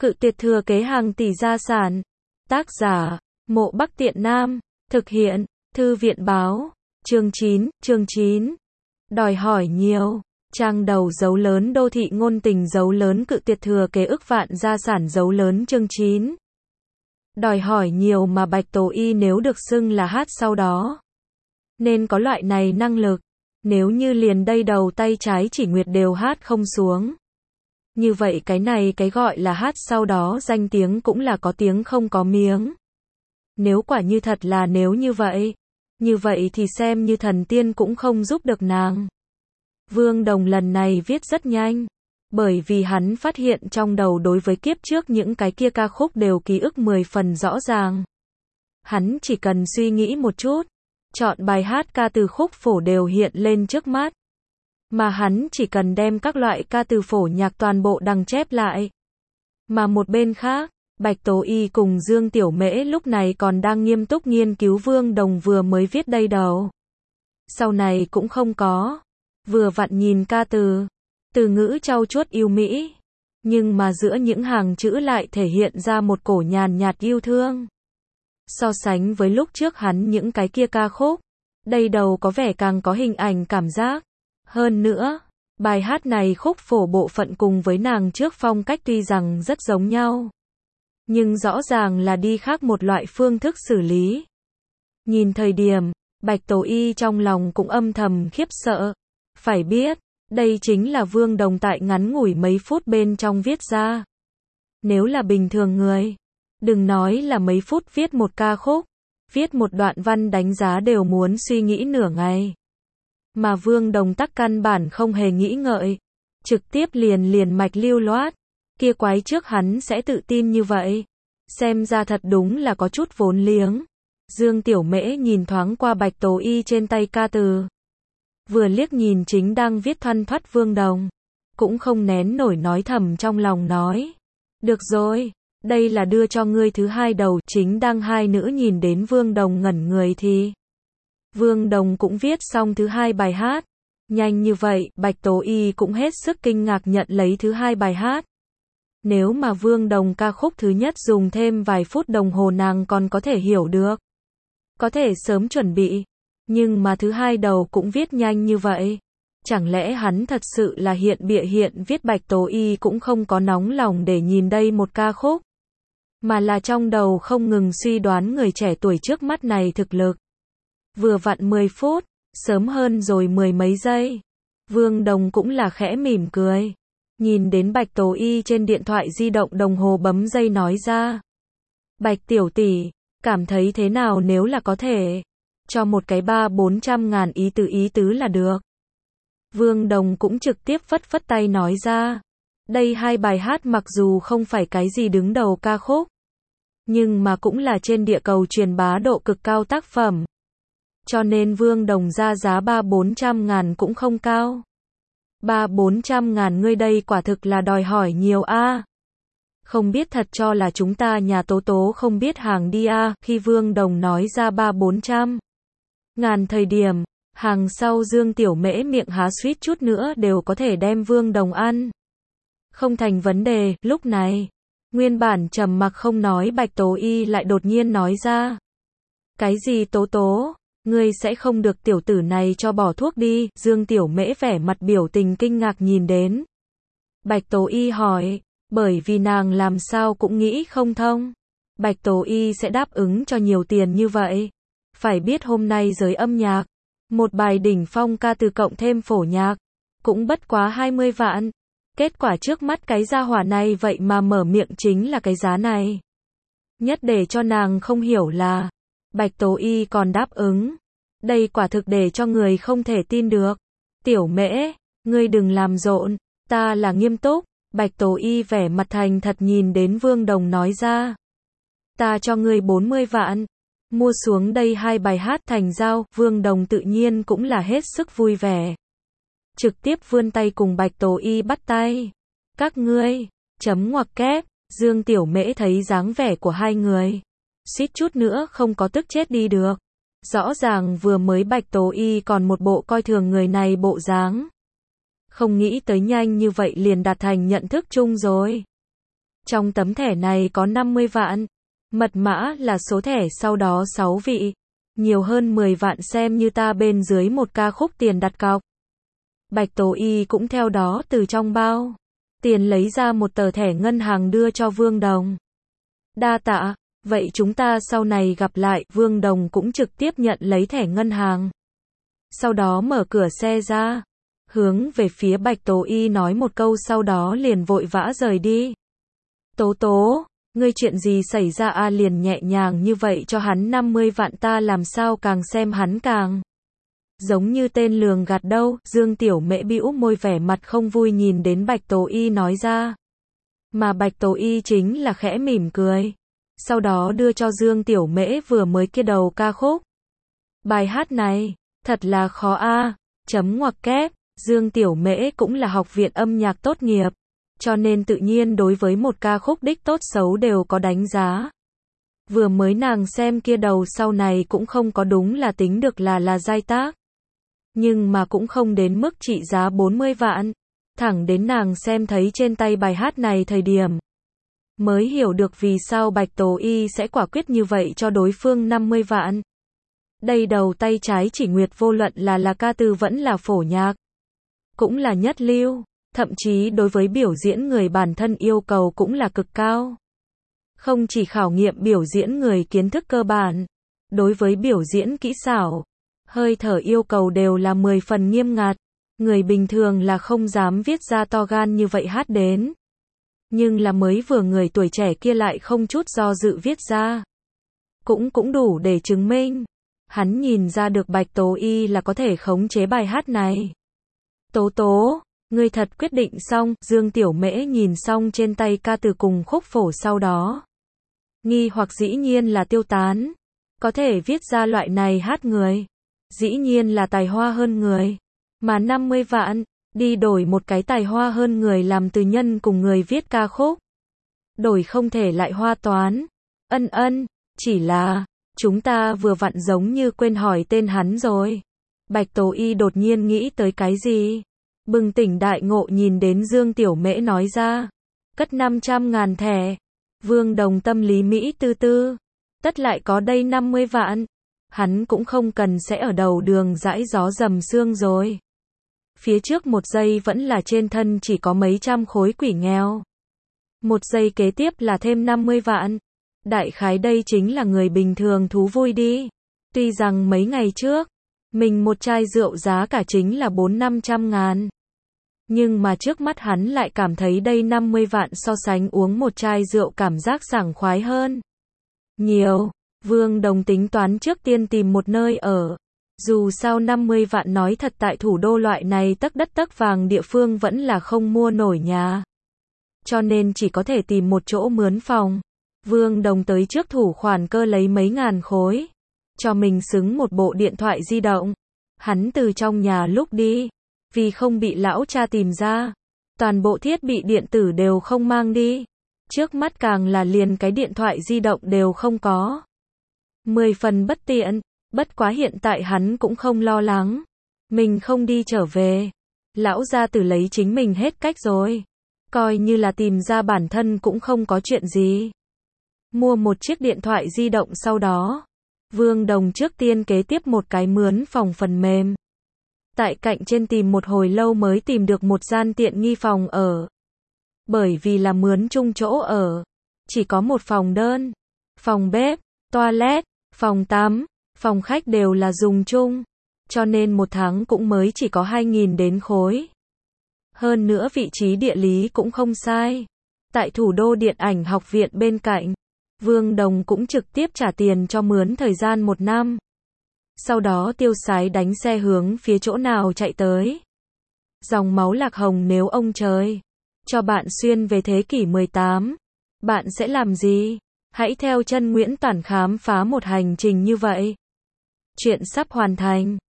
Cự tuyệt thừa kế hàng tỷ gia sản. Tác giả, Mộ Bắc Tiện Nam. Thực hiện, Thư viện báo. Chương 9. Đòi hỏi nhiều. Trang đầu dấu lớn đô thị ngôn tình dấu lớn cự tuyệt thừa kế ức vạn gia sản dấu lớn chương 9. Đòi hỏi nhiều mà Bạch Tố Y nếu được xưng là hát sau đó. Nên có loại này năng lực. Nếu như liền đây đầu tay trái chỉ nguyệt đều hát không xuống. Như vậy cái này cái gọi là hát sau đó danh tiếng cũng là có tiếng không có miếng. Nếu quả như thật là nếu như vậy thì xem như thần tiên cũng không giúp được nàng. Vương Đồng lần này viết rất nhanh, bởi vì hắn phát hiện trong đầu đối với kiếp trước những cái kia ca khúc đều ký ức 10 phần rõ ràng. Hắn chỉ cần suy nghĩ một chút, chọn bài hát ca từ khúc phổ đều hiện lên trước mắt. Mà hắn chỉ cần đem các loại ca từ phổ nhạc toàn bộ đằng chép lại. Mà một bên khác, Bạch Tố Y cùng Dương Tiểu Mễ lúc này còn đang nghiêm túc nghiên cứu Vương Đồng vừa mới viết đây đầu. Sau này cũng không có. Vừa vặn nhìn ca từ ngữ trau chuốt yêu mỹ. Nhưng mà giữa những hàng chữ lại thể hiện ra một cổ nhàn nhạt yêu thương. So sánh với lúc trước hắn những cái kia ca khúc, đây đầu có vẻ càng có hình ảnh cảm giác. Hơn nữa, bài hát này khúc phổ bộ phận cùng với nàng trước phong cách tuy rằng rất giống nhau. Nhưng rõ ràng là đi khác một loại phương thức xử lý. Nhìn thời điểm, Bạch Tố Y trong lòng cũng âm thầm khiếp sợ. Phải biết, đây chính là Vương Đồng tại ngắn ngủi mấy phút bên trong viết ra. Nếu là bình thường người, đừng nói là mấy phút viết một ca khúc, viết một đoạn văn đánh giá đều muốn suy nghĩ nửa ngày. Mà Vương Đồng tắc căn bản không hề nghĩ ngợi, trực tiếp liền mạch lưu loát, kia quái trước hắn sẽ tự tin như vậy. Xem ra thật đúng là có chút vốn liếng. Dương Tiểu Mễ nhìn thoáng qua Bạch Tố Y trên tay ca từ. Vừa liếc nhìn chính đang viết thoăn thoắt Vương Đồng. Cũng không nén nổi nói thầm trong lòng nói. Được rồi, đây là đưa cho ngươi thứ hai đầu. Chính đang hai nữ nhìn đến Vương Đồng ngẩn người thì Vương Đồng cũng viết xong thứ hai bài hát. Nhanh như vậy, Bạch Tố Y cũng hết sức kinh ngạc nhận lấy thứ hai bài hát. Nếu mà Vương Đồng ca khúc thứ nhất dùng thêm vài phút đồng hồ nàng còn có thể hiểu được. Có thể sớm chuẩn bị. Nhưng mà thứ hai đầu cũng viết nhanh như vậy. Chẳng lẽ hắn thật sự là hiện bịa hiện viết Bạch Tố Y cũng không có nóng lòng để nhìn đây một ca khúc. Mà là trong đầu không ngừng suy đoán người trẻ tuổi trước mắt này thực lực. Vừa vặn 10 phút, sớm hơn rồi 10 mấy giây. Vương Đồng cũng là khẽ mỉm cười. Nhìn đến Bạch Tố Y trên điện thoại di động đồng hồ bấm giây nói ra. Bạch tiểu tỷ, cảm thấy thế nào nếu là có thể cho một cái 300-400 ngàn ý tứ là được. Vương Đồng cũng trực tiếp phất tay nói ra. Đây hai bài hát mặc dù không phải cái gì đứng đầu ca khúc, nhưng mà cũng là trên địa cầu truyền bá độ cực cao tác phẩm. Cho nên Vương Đồng ra giá 300-400 ngàn cũng không cao. 300-400 ngàn ngươi đây quả thực là đòi hỏi nhiều a. Không biết thật cho là chúng ta nhà Tố Tố không biết hàng đi a. Khi Vương Đồng nói ra 300-400 ngàn thời điểm, hàng sau Dương Tiểu Mễ miệng há suýt chút nữa đều có thể đem Vương Đồng ăn. Không thành vấn đề, lúc này, nguyên bản trầm mặc không nói Bạch Tố Y lại đột nhiên nói ra. Cái gì Tố Tố? Ngươi sẽ không được tiểu tử này cho bỏ thuốc đi. Dương Tiểu Mễ vẻ mặt biểu tình kinh ngạc nhìn đến Bạch Tố Y hỏi, bởi vì nàng làm sao cũng nghĩ không thông. Bạch Tố Y sẽ đáp ứng cho nhiều tiền như vậy. Phải biết hôm nay giới âm nhạc, một bài đỉnh phong ca từ cộng thêm phổ nhạc, cũng bất quá 20 vạn. Kết quả trước mắt cái gia hỏa này vậy mà mở miệng chính là cái giá này. Nhất để cho nàng không hiểu là Bạch Tố Y còn đáp ứng. Đây quả thực để cho người không thể tin được. Tiểu Mễ, ngươi đừng làm rộn, ta là nghiêm túc. Bạch Tố Y vẻ mặt thành thật nhìn đến Vương Đồng nói ra. Ta cho ngươi 40 vạn. Mua xuống đây hai bài hát thành giao. Vương Đồng tự nhiên cũng là hết sức vui vẻ. Trực tiếp vươn tay cùng Bạch Tố Y bắt tay. Các ngươi, chấm ngoặc kép. Dương Tiểu Mễ thấy dáng vẻ của hai người, suýt chút nữa không có tức chết đi được. Rõ ràng vừa mới Bạch Tố Y còn một bộ coi thường người này bộ dáng. Không nghĩ tới nhanh như vậy liền đạt thành nhận thức chung rồi. Trong tấm thẻ này có 50 vạn. Mật mã là số thẻ sau đó 6 vị. Nhiều hơn 10 vạn xem như ta bên dưới một ca khúc tiền đặt cọc. Bạch Tố Y cũng theo đó từ trong bao tiền lấy ra một tờ thẻ ngân hàng đưa cho Vương Đồng. Đa tạ, vậy chúng ta sau này gặp lại. Vương Đồng cũng trực tiếp nhận lấy thẻ ngân hàng. Sau đó mở cửa xe ra, hướng về phía Bạch Tố Y nói một câu sau đó liền vội vã rời đi. Tố Tố, ngươi chuyện gì xảy ra a? Liền nhẹ nhàng như vậy cho hắn 50 vạn, ta làm sao càng xem hắn càng giống như tên lường gạt đâu. Dương Tiểu Mễ bĩu môi vẻ mặt không vui nhìn đến Bạch Tố Y nói ra. Mà Bạch Tố Y chính là khẽ mỉm cười. Sau đó đưa cho Dương Tiểu Mễ vừa mới kia đầu ca khúc. Bài hát này, thật là khó a. Chấm ngoặc kép, Dương Tiểu Mễ cũng là học viện âm nhạc tốt nghiệp. Cho nên tự nhiên đối với một ca khúc đích tốt xấu đều có đánh giá. Vừa mới nàng xem kia đầu sau này cũng không có đúng là tính được là giai tác. Nhưng mà cũng không đến mức trị giá 40 vạn. Thẳng đến nàng xem thấy trên tay bài hát này thời điểm. Mới hiểu được vì sao Bạch Tố Y sẽ quả quyết như vậy cho đối phương 50 vạn. Đây đầu tay trái chỉ nguyệt vô luận là ca từ vẫn là phổ nhạc. Cũng là nhất lưu. Thậm chí đối với biểu diễn người bản thân yêu cầu cũng là cực cao. Không chỉ khảo nghiệm biểu diễn người kiến thức cơ bản. Đối với biểu diễn kỹ xảo, hơi thở yêu cầu đều là 10 phần nghiêm ngặt. Người bình thường là không dám viết ra to gan như vậy hát đến. Nhưng là mới vừa người tuổi trẻ kia lại không chút do dự viết ra. Cũng đủ để chứng minh. Hắn nhìn ra được Bạch Tố Y là có thể khống chế bài hát này. Tố Tố, ngươi thật quyết định xong. Dương Tiểu Mễ nhìn xong trên tay ca từ cùng khúc phổ sau đó. Nghi hoặc dĩ nhiên là tiêu tán. Có thể viết ra loại này hát người. Dĩ nhiên là tài hoa hơn người. Mà 50 vạn, đi đổi một cái tài hoa hơn người làm từ nhân cùng người viết ca khúc. Đổi không thể lại hoa toán. Chỉ là, chúng ta vừa vặn giống như quên hỏi tên hắn rồi. Bạch Tố Y đột nhiên nghĩ tới cái gì? Bừng tỉnh đại ngộ nhìn đến Dương Tiểu Mễ nói ra. Cất 500.000 thẻ. Vương Đồng tâm lý Mỹ tư tư. Tất lại có đây 50 vạn. Hắn cũng không cần sẽ ở đầu đường dãi gió dầm sương rồi. Phía trước một giây vẫn là trên thân chỉ có mấy trăm khối quỷ nghèo. Một giây kế tiếp là thêm 50 vạn. Đại khái đây chính là người bình thường thú vui đi. Tuy rằng mấy ngày trước, mình một chai rượu giá cả chính là 400-500 ngàn. Nhưng mà trước mắt hắn lại cảm thấy đây 50 vạn so sánh uống một chai rượu cảm giác sảng khoái hơn nhiều. Vương Đồng tính toán trước tiên tìm một nơi ở. Dù sao 50 vạn nói thật tại thủ đô loại này tấc đất tấc vàng địa phương vẫn là không mua nổi nhà. Cho nên chỉ có thể tìm một chỗ mướn phòng. Vương Đồng tới trước thủ khoản cơ lấy mấy ngàn khối. Cho mình xứng một bộ điện thoại di động. Hắn từ trong nhà lúc đi. Vì không bị lão cha tìm ra. Toàn bộ thiết bị điện tử đều không mang đi. Trước mắt càng là liền cái điện thoại di động đều không có. 10 phần bất tiện. Bất quá hiện tại hắn cũng không lo lắng. Mình không đi trở về. Lão gia tử lấy chính mình hết cách rồi. Coi như là tìm ra bản thân cũng không có chuyện gì. Mua một chiếc điện thoại di động sau đó. Vương Đồng trước tiên kế tiếp một cái mướn phòng phần mềm. Tại cạnh trên tìm một hồi lâu mới tìm được một gian tiện nghi phòng ở. Bởi vì là mướn chung chỗ ở. Chỉ có một phòng đơn. Phòng bếp, toilet, phòng tắm, phòng khách đều là dùng chung. Cho nên một tháng cũng mới chỉ có 2.000 đến khối. Hơn nữa vị trí địa lý cũng không sai. Tại thủ đô điện ảnh học viện bên cạnh. Vương Đồng cũng trực tiếp trả tiền cho mướn thời gian 1 năm. Sau đó tiêu sái đánh xe hướng phía chỗ nào chạy tới. Dòng máu lạc hồng nếu ông trời cho bạn xuyên về thế kỷ 18, bạn sẽ làm gì? Hãy theo chân Nguyễn Toản khám phá một hành trình như vậy. Chuyện sắp hoàn thành.